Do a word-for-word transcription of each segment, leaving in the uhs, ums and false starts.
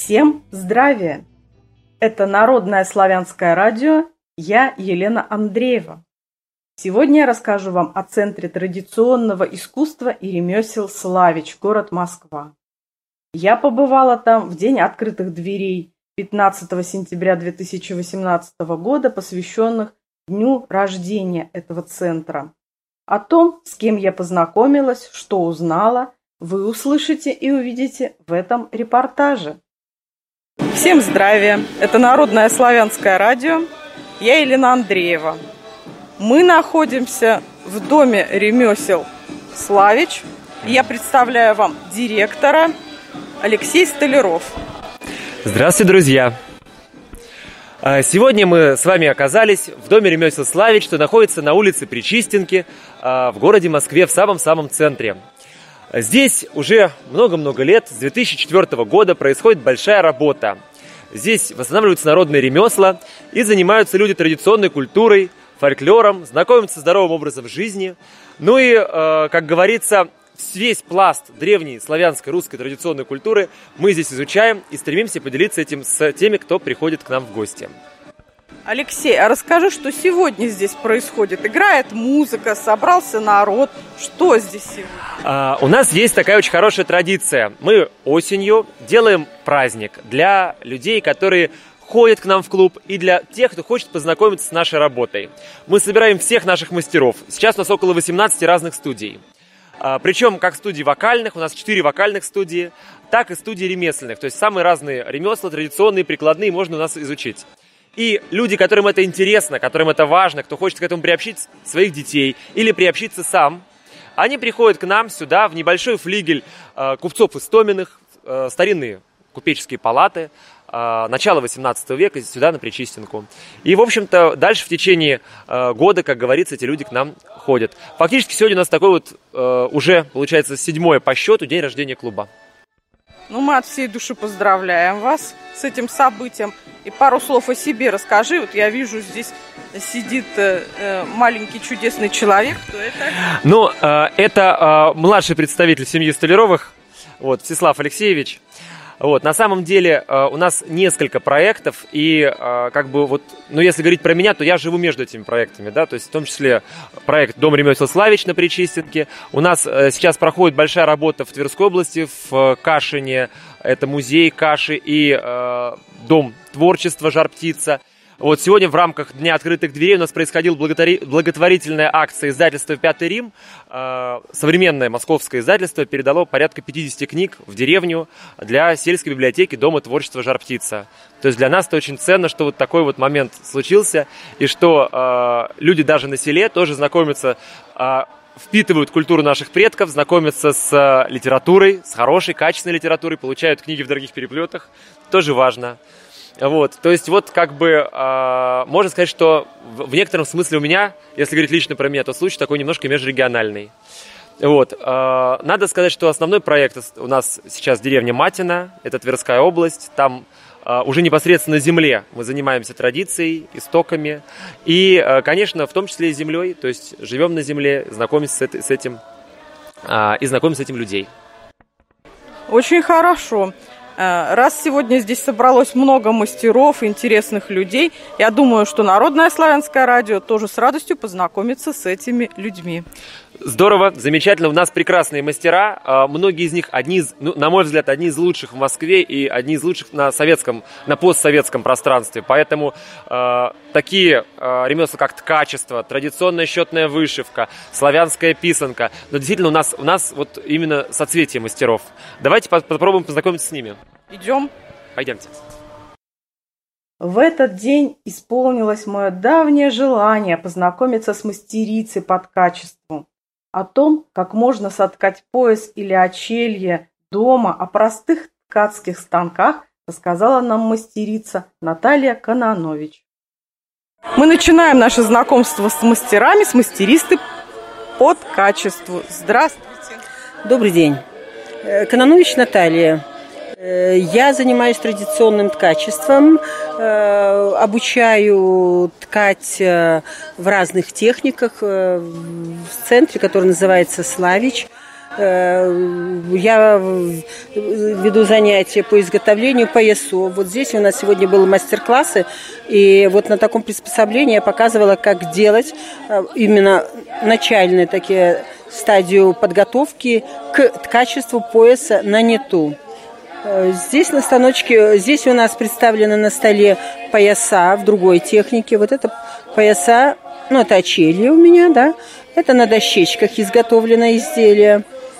Всем здравия! Это Народное славянское радио, я Елена Андреева. Сегодня я расскажу вам о Центре традиционного искусства и ремесел «Славич», город Москва. Я побывала там в день открытых дверей пятнадцатого сентября две тысячи восемнадцатого года, посвященных дню рождения этого центра. О том, с кем я познакомилась, что узнала, вы услышите и увидите в этом репортаже. Всем здравия! Это Народное славянское радио. Я Елена Андреева. Мы находимся в доме ремесел «Славич». Я представляю вам директора Алексей Столяров. Здравствуйте, друзья! Сегодня мы с вами оказались в доме ремесел «Славич», что находится на улице Причистенки в городе Москве, в самом-самом центре. Здесь уже много-много лет, с две тысячи четвёртого года, происходит большая работа. Здесь восстанавливаются народные ремесла и занимаются люди традиционной культурой, фольклором, знакомятся со здоровым образом жизни. Ну и, э, как говорится, весь пласт древней славянской, русской традиционной культуры мы здесь изучаем и стремимся поделиться этим с теми, кто приходит к нам в гости. Алексей, а расскажи, что сегодня здесь происходит? Играет музыка, собрался народ. Что здесь сегодня? А, у нас есть такая очень хорошая традиция. Мы осенью делаем праздник для людей, которые ходят к нам в клуб, и для тех, кто хочет познакомиться с нашей работой. Мы собираем всех наших мастеров. Сейчас у нас около восемнадцати разных студий. А, причем как студий вокальных, у нас четыре вокальных студии, так и студии ремесленных. То есть самые разные ремесла, традиционные, прикладные, можно у нас изучить. И люди, которым это интересно, которым это важно, кто хочет к этому приобщить своих детей или приобщиться сам, они приходят к нам сюда, в небольшой флигель э, купцов Истоминых, э, старинные купеческие палаты, э, начала восемнадцатого века, сюда на Причистенку. И, в общем-то, дальше в течение э, года, как говорится, эти люди к нам ходят. Фактически сегодня у нас такой вот э, уже, получается, седьмое по счету день рождения клуба. Ну, мы от всей души поздравляем вас с этим событием. И пару слов о себе расскажи. Вот я вижу, здесь сидит э, маленький чудесный человек. Кто это? Ну, э, это э, младший представитель семьи Столяровых, вот, Всеслав Алексеевич. Вот, на самом деле э, у нас несколько проектов, и э, как бы вот, ну если говорить про меня, то я живу между этими проектами, да, то есть в том числе проект «Дом ремесел Славич» на Причистенке. У нас э, сейчас проходит большая работа в Тверской области, в э, Кашине, это музей Каши и э, Дом творчества «Жар-птица». Вот сегодня в рамках Дня открытых дверей у нас происходила благотворительная акция издательства «Пятый Рим». Современное московское издательство передало порядка пятидесяти книг в деревню для сельской библиотеки Дома творчества «Жар-птица». То есть для нас это очень ценно, что вот такой вот момент случился, и что э, люди даже на селе тоже знакомятся, э, впитывают культуру наших предков, знакомятся с э, литературой, с хорошей, качественной литературой, получают книги в дорогих переплетах. Тоже важно. Вот, то есть вот как бы э, можно сказать, что в, в некотором смысле у меня, если говорить лично про меня, то случай такой немножко межрегиональный. Вот, э, надо сказать, что основной проект у нас сейчас деревня Матина, это Тверская область, там э, уже непосредственно на земле мы занимаемся традицией, истоками и, э, конечно, в том числе и землей, то есть живем на земле, знакомимся с, это, с этим э, и знакомимся с этим людей. Очень хорошо. Раз сегодня здесь собралось много мастеров, интересных людей, я думаю, что Народное славянское радио тоже с радостью познакомится с этими людьми. Здорово, замечательно. У нас прекрасные мастера. Многие из них, одни из, ну, на мой взгляд, одни из лучших в Москве и одни из лучших на советском, на постсоветском пространстве. Поэтому э, такие э, ремесла, как ткачество, традиционная счетная вышивка, славянская писанка. Но действительно у нас, у нас вот именно соцветие мастеров. Давайте попробуем познакомиться с ними. Идем. Пойдемте. В этот день исполнилось мое давнее желание познакомиться с мастерицей по ткачеству. О том, как можно соткать пояс или очелье дома, о простых ткацких станках, рассказала нам мастерица Наталья Кононович. Мы начинаем наше знакомство с мастерами, с мастеристой по ткачеству. Здравствуйте. Добрый день. Кононович Наталья. Я занимаюсь традиционным ткачеством, обучаю ткать в разных техниках в центре, который называется «Славич». Я веду занятия по изготовлению поясов. Вот здесь у нас сегодня были мастер-классы, и вот на таком приспособлении я показывала, как делать именно начальные такие стадию подготовки к ткачеству пояса на ниту. Здесь на станочке, здесь у нас представлены на столе пояса в другой технике. Вот это пояса, ну это очелье у меня, да. Это на дощечках изготовлено изделие.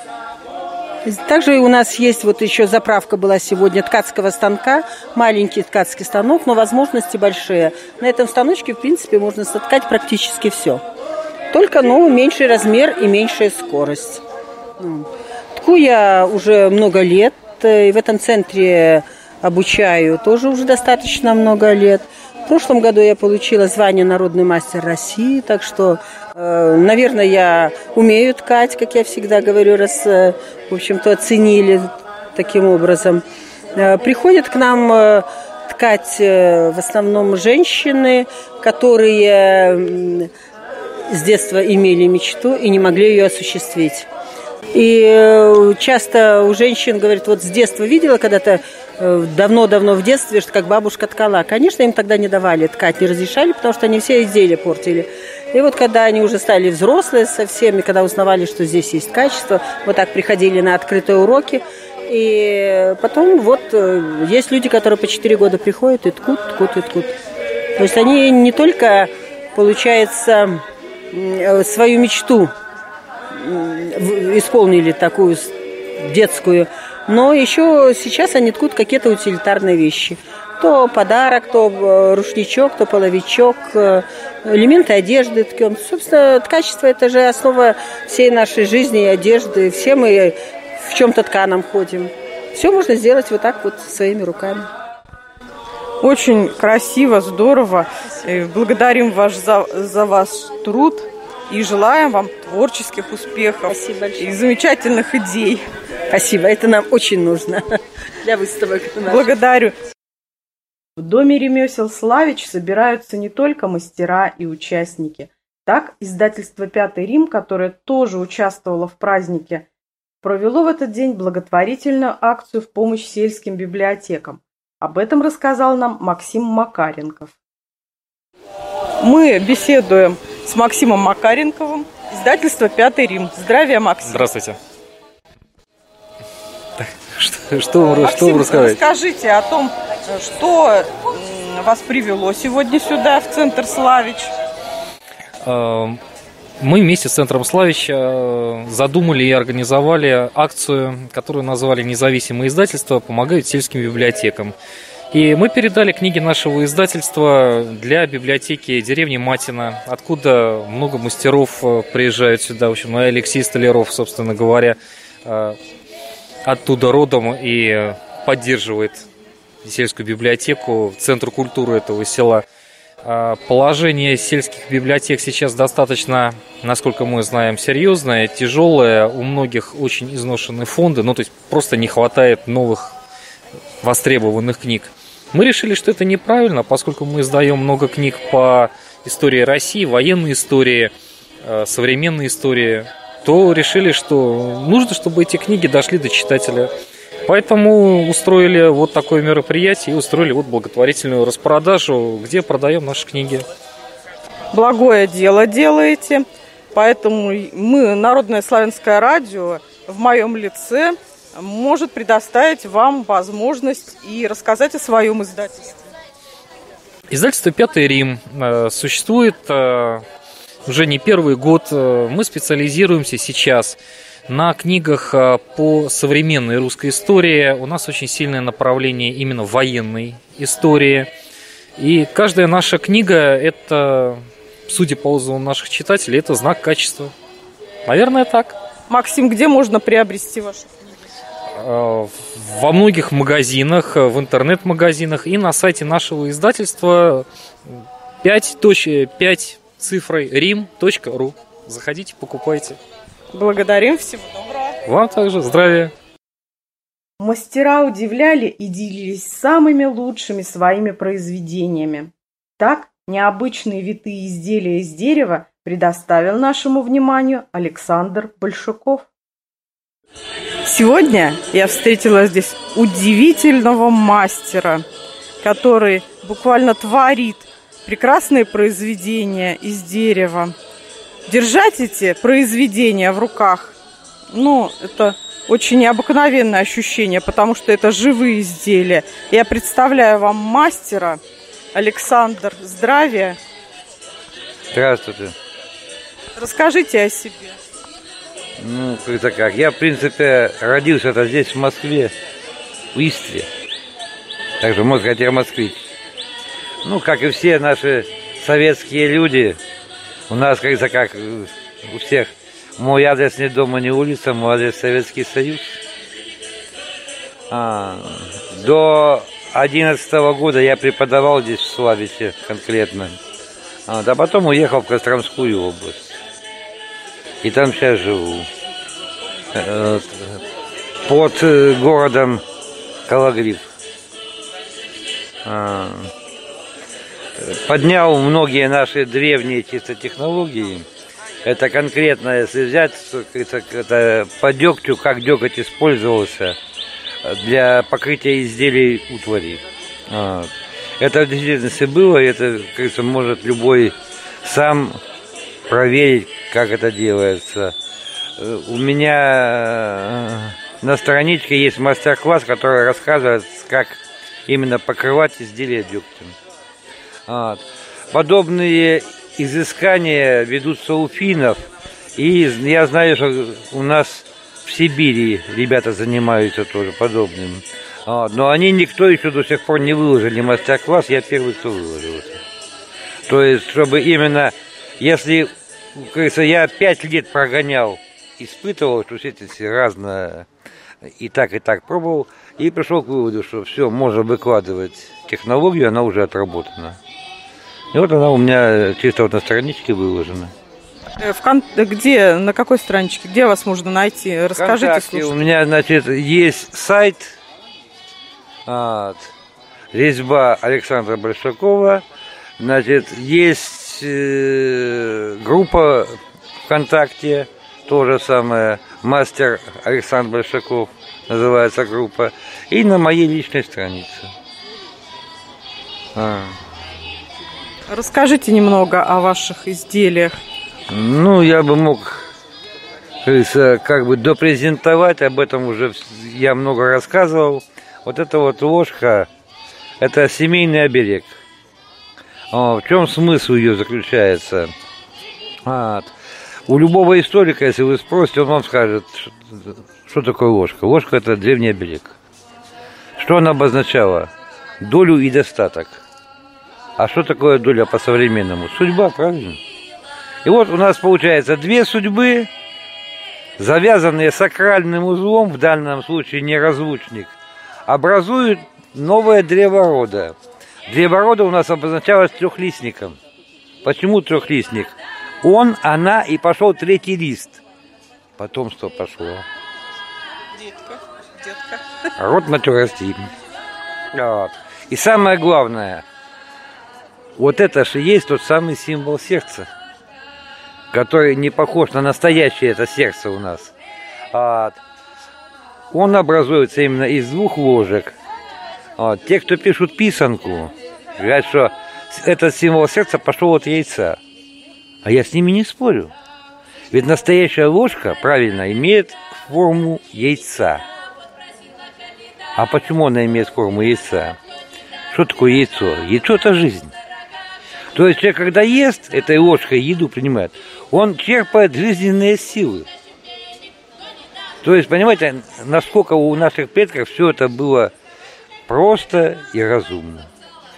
Также у нас есть вот еще заправка была сегодня ткацкого станка, маленький ткацкий станок, но возможности большие. На этом станочке, в принципе, можно соткать практически все. Только, ну, меньший размер и меньшая скорость. Тку я уже много лет, и в этом центре обучаю тоже уже достаточно много лет. В прошлом году я получила звание «Народный мастер России», так что, э, наверное, я умею ткать, как я всегда говорю, раз, э, в общем-то, оценили таким образом. Э, приходят к нам э, ткать э, в основном женщины, которые э, с детства имели мечту и не могли ее осуществить. И часто у женщин, говорят, вот с детства видела когда-то, давно-давно в детстве, что как бабушка ткала. Конечно, им тогда не давали ткать, не разрешали, потому что они все изделия портили. И вот когда они уже стали взрослые совсем, и когда узнавали, что здесь есть качество, вот так приходили на открытые уроки. И потом вот есть люди, которые по четыре года приходят и ткут, ткут и ткут. То есть они не только, получается, свою мечту исполнили такую детскую, но еще сейчас они ткут какие-то утилитарные вещи. То подарок, то рушничок, то половичок, элементы одежды ткем. Собственно, ткачество – это же основа всей нашей жизни и одежды. Все мы в чем-то тканом ходим. Все можно сделать вот так вот своими руками. Очень красиво, здорово. Благодарим вас за, за ваш труд. И желаем вам творческих успехов. Спасибо большое. И замечательных идей. Спасибо, это нам очень нужно для выставок. Благодарю. В Доме ремесел Славич собираются не только мастера и участники. Так, издательство «Пятый Рим», которое тоже участвовало в празднике, провело в этот день благотворительную акцию в помощь сельским библиотекам. Об этом рассказал нам Максим Макаренков. Мы беседуем с Максимом Макаренковым, издательство «Пятый Рим». Здравия, Максим. Здравствуйте. Что, что, Максим, что вам рассказать? Расскажите о том, что вас привело сегодня сюда, в центр Славич. Мы вместе с центром Славич задумали и организовали акцию, которую назвали «Независимые издательства помогают сельским библиотекам». И мы передали книги нашего издательства для библиотеки деревни Матина, откуда много мастеров приезжают сюда. В общем, и Алексей Столяров, собственно говоря, оттуда родом и поддерживает сельскую библиотеку, центр культуры этого села. Положение сельских библиотек сейчас достаточно, насколько мы знаем, серьезное, тяжелое. У многих очень изношенные фонды, ну то есть просто не хватает новых востребованных книг. Мы решили, что это неправильно, поскольку мы издаем много книг по истории России, военной истории, современной истории, то решили, что нужно, чтобы эти книги дошли до читателя. Поэтому устроили вот такое мероприятие и устроили вот благотворительную распродажу, где продаем наши книги. Благое дело делаете, поэтому мы, Народное славянское радио, в моем лице может предоставить вам возможность и рассказать о своем издательстве. Издательство «Пятый Рим» существует уже не первый год. Мы специализируемся сейчас на книгах по современной русской истории. У нас очень сильное направление именно военной истории. И каждая наша книга – это, судя по отзывам наших читателей, это знак качества. Наверное, так. Максим, где можно приобрести ваши книги? Во многих магазинах, в интернет-магазинах и на сайте нашего издательства пять цифрой рим точка ру. Заходите, покупайте. Благодарим, всего доброго. Вам также здравия. Мастера удивляли и делились самыми лучшими своими произведениями. Так, необычные витые изделия из дерева предоставил нашему вниманию Александр Большаков. Сегодня я встретила здесь удивительного мастера, который буквально творит прекрасные произведения из дерева. Держать эти произведения в руках, ну, это очень необыкновенное ощущение, потому что это живые изделия. Я представляю вам мастера. Александр, здравия. Здравствуйте. Расскажите о себе. Ну, это как? Я, в принципе, родился-то здесь, в Москве, в Истре. Так что, можно сказать, я москвич. Ну, как и все наши советские люди, у нас, как-то как у всех, мой адрес не дома, не улица, мой адрес Советский Союз. А, до одиннадцатого года я преподавал здесь, в Славите конкретно. А, да потом уехал в Костромскую область. И там сейчас живу. Под городом Кологрив. Поднял многие наши древние чисто технологии. Это конкретно, если взять, это по дегтю, как деготь использовался для покрытия изделий утвари. Это в действительности было, и это, как говорится, может любой сам проверить, как это делается. У меня на страничке есть мастер-класс, который рассказывает, как именно покрывать изделия дегтем. Вот. Подобные изыскания ведутся у финнов, и я знаю, что у нас в Сибири ребята занимаются тоже подобным. Вот. Но они никто еще до сих пор не выложили мастер-класс, я первый, кто выложил. То есть, чтобы именно, если, как говорится, я пять лет прогонял, испытывал, что все эти разные, и так, и так пробовал, и пришел к выводу, что все, можно выкладывать технологию, она уже отработана. И вот она у меня чисто вот на страничке выложена. В кон... Где, на какой страничке, где вас можно найти? Расскажите, слушайте. У меня, значит, есть сайт, вот, резьба Александра Большакова, значит, есть э, группа ВКонтакте, то же самое, мастер Александр Большаков, называется группа, и на моей личной странице. А. Расскажите немного о ваших изделиях. Ну, я бы мог, как бы допрезентовать, об этом уже я много рассказывал. Вот эта вот ложка, это семейный оберег. В чем смысл ее заключается? Вот. У любого историка, если вы спросите, он вам скажет, что такое ложка. Ложка – это древний оберег. Что она обозначала? Долю и достаток. А что такое доля по-современному? Судьба, правильно? И вот у нас получается две судьбы, завязанные сакральным узлом, в данном случае неразлучник, образуют новое древо рода. Древо рода у нас обозначалось трехлистником. Почему трехлистник? Он, она и пошел третий лист. Потомство пошло. Детка, детка. Род матеростий. Вот. И самое главное, вот это же есть тот самый символ сердца, который не похож на настоящее это сердце у нас. Вот. Он образуется именно из двух ложек. Вот. Те, кто пишут писанку, говорят, что этот символ сердца пошел от яйца. А я с ними не спорю. Ведь настоящая ложка, правильно, имеет форму яйца. А почему она имеет форму яйца? Что такое яйцо? Яйцо – это жизнь. То есть человек, когда ест этой ложкой еду принимает, он черпает жизненные силы. То есть, понимаете, насколько у наших предков все это было просто и разумно.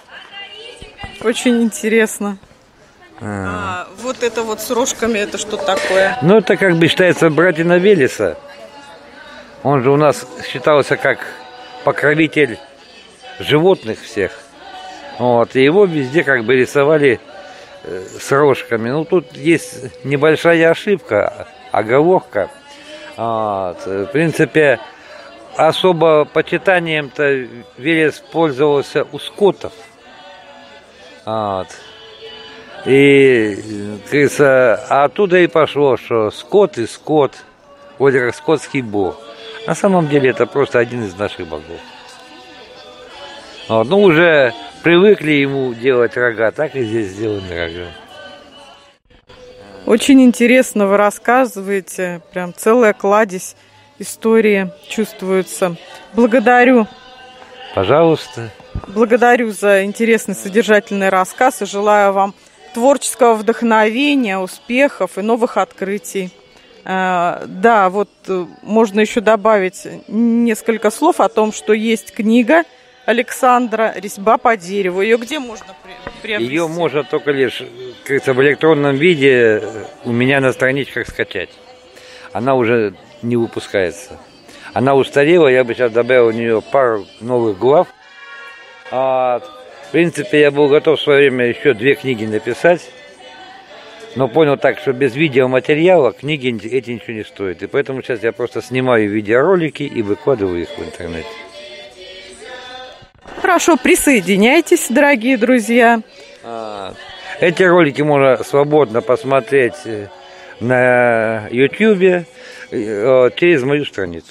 Очень интересно. А, вот это вот с рожками, это что такое? Ну, это как бы считается братина Велеса. Он же у нас считался как покровитель животных всех. Вот, и его везде как бы рисовали э, с рожками. Ну, тут есть небольшая ошибка, оговорка. Вот, в принципе, особо почитанием-то Велес пользовался у скотов. Вот. И, кажется, оттуда и пошло, что скот и скот. вроде как скотский бог. На самом деле это просто один из наших богов. Вот. Ну, уже привыкли ему делать рога, так и здесь сделаны рога. Очень интересно вы рассказываете, прям целая кладезь истории чувствуется. Благодарю. Пожалуйста. Благодарю за интересный содержательный рассказ и желаю вам творческого вдохновения, успехов и новых открытий. Да, вот можно еще добавить несколько слов о том, что есть книга Александра «Резьба по дереву». Ее где можно приобрести? Ее можно только лишь, как-то в электронном виде у меня на страничках скачать. Она уже не выпускается. Она устарела, я бы сейчас добавил в нее пару новых глав. А, в принципе, я был готов в свое время еще две книги написать. Но понял так, что без видеоматериала книги эти ничего не стоят. И поэтому сейчас я просто снимаю видеоролики и выкладываю их в интернет. Хорошо, присоединяйтесь, дорогие друзья. А, эти ролики можно свободно посмотреть на YouTube через мою страницу.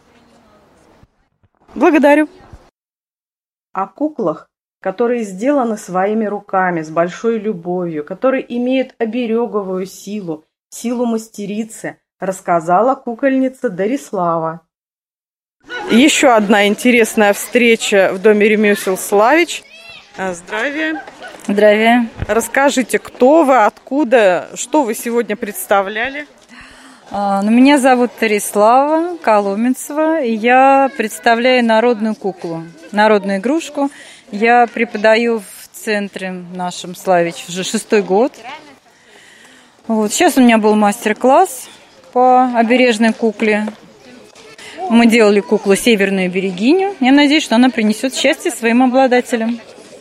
Благодарю. О куклах, которые сделаны своими руками, с большой любовью, которые имеют обереговую силу, силу мастерицы, рассказала кукольница Дарислава. Еще одна интересная встреча в доме ремесел Славич. Здравия. Здравия. Расскажите, кто вы, откуда, что вы сегодня представляли? А, ну, меня зовут Дарислава Коломенцева, и я представляю народную куклу, народную игрушку. Я преподаю в центре нашем Славич уже шестой год. Вот. Сейчас у меня был мастер-класс по обережной кукле. Мы делали куклу «Северную берегиню». Я надеюсь, что она принесет счастье своим обладателям.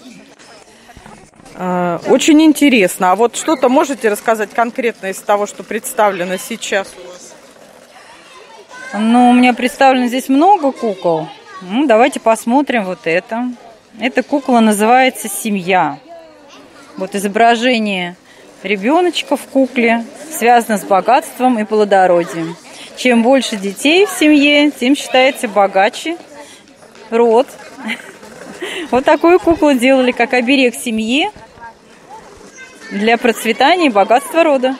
Очень интересно. А вот что-то можете рассказать конкретно из того, что представлено сейчас у вас? Ну, у меня представлено здесь много кукол. Ну, давайте посмотрим вот это. Эта кукла называется «Семья». Вот изображение ребеночка в кукле связано с богатством и плодородием. Чем больше детей в семье, тем считается богаче род. Вот такую куклу делали как оберег семьи для процветания и богатства рода.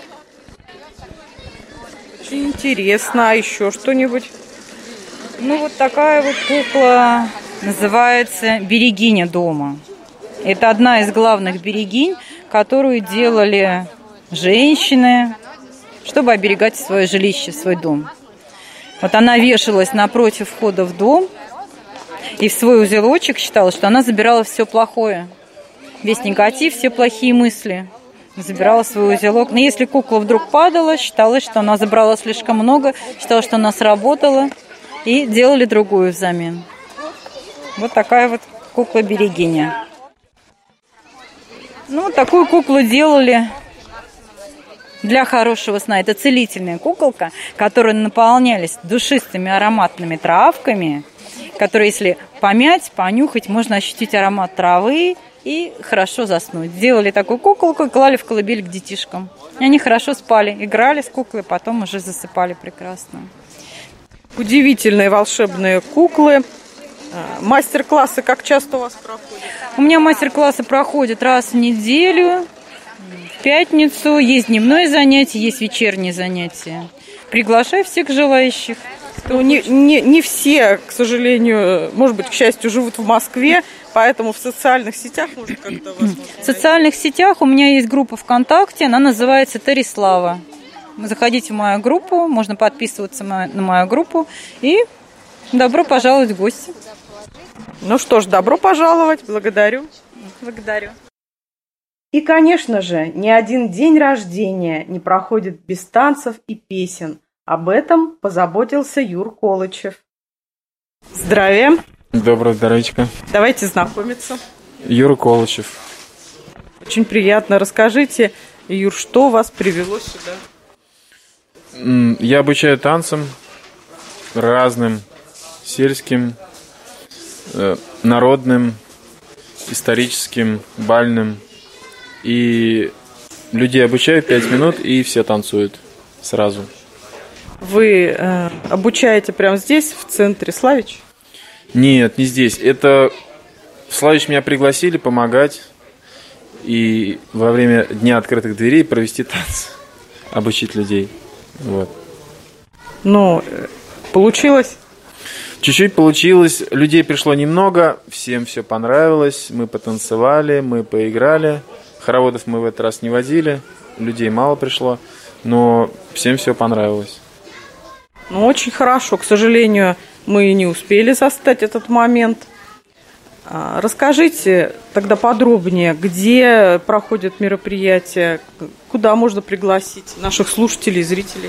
Очень интересно. А еще что-нибудь? Ну, вот такая вот кукла называется «Берегиня дома». Это одна из главных берегинь, которую делали женщины, чтобы оберегать свое жилище, свой дом. Вот она вешалась напротив входа в дом, и в свой узелочек считала, что она забирала все плохое. Весь негатив, все плохие мысли. Забирала в свой узелок. Но если кукла вдруг падала, считалось, что она забрала слишком много, считала, что она сработала, и делали другую взамен. Вот такая вот кукла-берегиня. Ну, такую куклу делали для хорошего сна. Это целительная куколка, которая наполнялась душистыми ароматными травками, которые, если помять, понюхать, можно ощутить аромат травы и хорошо заснуть. Делали такую куколку и клали в колыбель к детишкам. И они хорошо спали, играли с куклой, потом уже засыпали прекрасно. Удивительные волшебные куклы. Мастер-классы как часто у вас проходят? У меня мастер-классы проходят раз в неделю, в пятницу. Есть дневное занятие, есть вечернее занятие. Приглашаю всех желающих. Ну, не, не, не все, к сожалению, может быть, к счастью, живут в Москве, поэтому в социальных сетях может как-то вас... В социальных сетях у меня есть группа ВКонтакте, она называется «Дарислава». Заходите в мою группу, можно подписываться на мою группу, и добро пожаловать в гости. Ну что ж, добро пожаловать, благодарю. Благодарю. И, конечно же, ни один день рождения не проходит без танцев и песен. Об этом позаботился Юр Колычев. Здравия. Доброго здоровичка. Давайте знакомиться. Юра Колычев. Очень приятно. Расскажите, Юр, что вас привело сюда? Я обучаю танцам разным, сельским, народным, историческим, бальным. И людей обучаю пять минут, и все танцуют сразу. Вы э, обучаете прямо здесь, в центре Славич? Нет, не здесь. Это в Славич меня пригласили помогать и во время Дня открытых дверей провести танцы, обучить людей. Вот. Ну, получилось? Чуть-чуть получилось. Людей пришло немного, всем все понравилось. Мы потанцевали, мы поиграли. Хороводов мы в этот раз не водили, людей мало пришло, но всем все понравилось. Ну, очень хорошо. К сожалению, мы не успели застать этот момент. Расскажите тогда подробнее, где проходят мероприятия, куда можно пригласить наших слушателей и зрителей?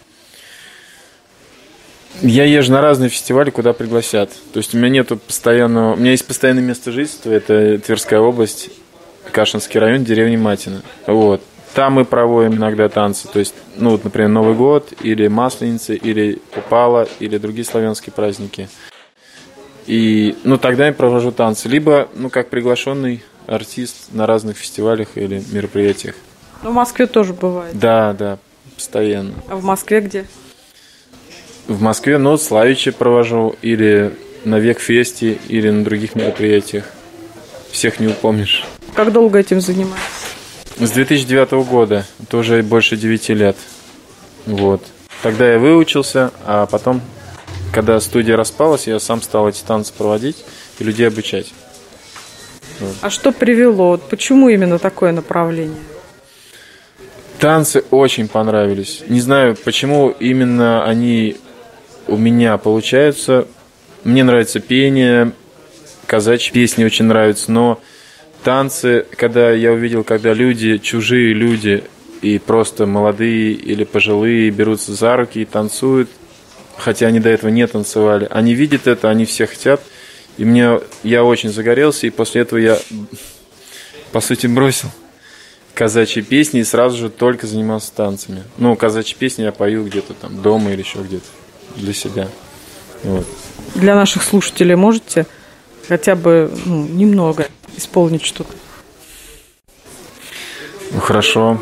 Я езжу на разные фестивали, куда пригласят. То есть у меня нету постоянного... У меня есть постоянное место жительства, это Тверская область, Кашинский район, деревня Матина. Вот. Там мы проводим иногда танцы. То есть, ну вот, например, Новый год, или Масленица, или Купала, или другие славянские праздники. И, ну, тогда я провожу танцы. Либо, ну, как приглашенный артист на разных фестивалях или мероприятиях. Ну, в Москве тоже бывает. Да, да, постоянно. А в Москве где? В Москве, ну, Славичи провожу, или на Векфесте, или на других мероприятиях. Всех не упомнишь. Как долго этим занимаетесь? С две тысячи девятого года, это уже больше девяти лет. Вот. Тогда я выучился, а потом, когда студия распалась, я сам стал эти танцы проводить и людей обучать. Вот. А что привело? Почему именно такое направление? Танцы очень понравились. Не знаю, почему именно они у меня получаются. Мне нравится пение, казачьи песни очень нравятся, но танцы, когда я увидел, когда люди, чужие люди, и просто молодые или пожилые берутся за руки и танцуют, хотя они до этого не танцевали, они видят это, они все хотят, и мне, я очень загорелся, и после этого я, по сути, бросил казачьи песни и сразу же только занимался танцами. Ну, казачьи песни я пою где-то там дома или еще где-то для себя. Вот. Для наших слушателей можете хотя бы ну, немного исполнить что-то? Ну, хорошо.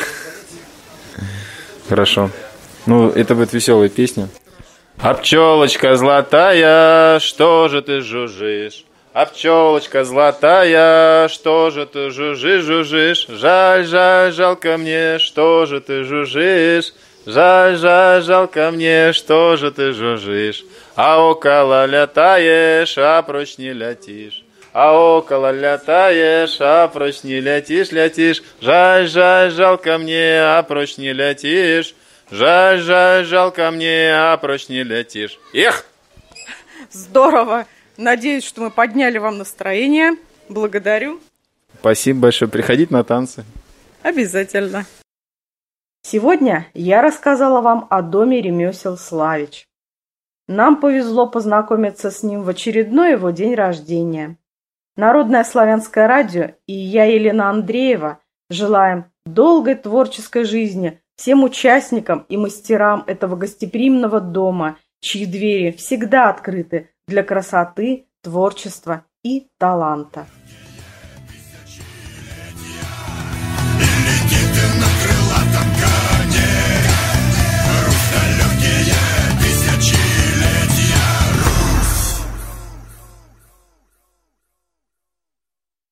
Хорошо. Ну, это будет веселая песня. А пчелочка золотая, что же ты жужжишь? А пчелочка золотая, что же ты жужжишь, жужжишь? Жаль, жаль, жалко мне, что же ты жужжишь? Жаль, жаль, жалко мне, что же ты жужжишь? А около летаешь, а прочь не летишь. А около летаешь, а прочь не летишь, летишь. Жаль, жаль, жалко мне, а прочь не летишь. Жаль, жаль, жалко мне, а прочь не летишь. Эх! Здорово! Надеюсь, что мы подняли вам настроение. Благодарю. Спасибо большое. Приходите на танцы. Обязательно. Сегодня я рассказала вам о доме ремесел Славич. Нам повезло познакомиться с ним в очередной его день рождения. Народное славянское радио и я, Елена Андреева, желаем долгой творческой жизни всем участникам и мастерам этого гостеприимного дома, чьи двери всегда открыты для красоты, творчества и таланта.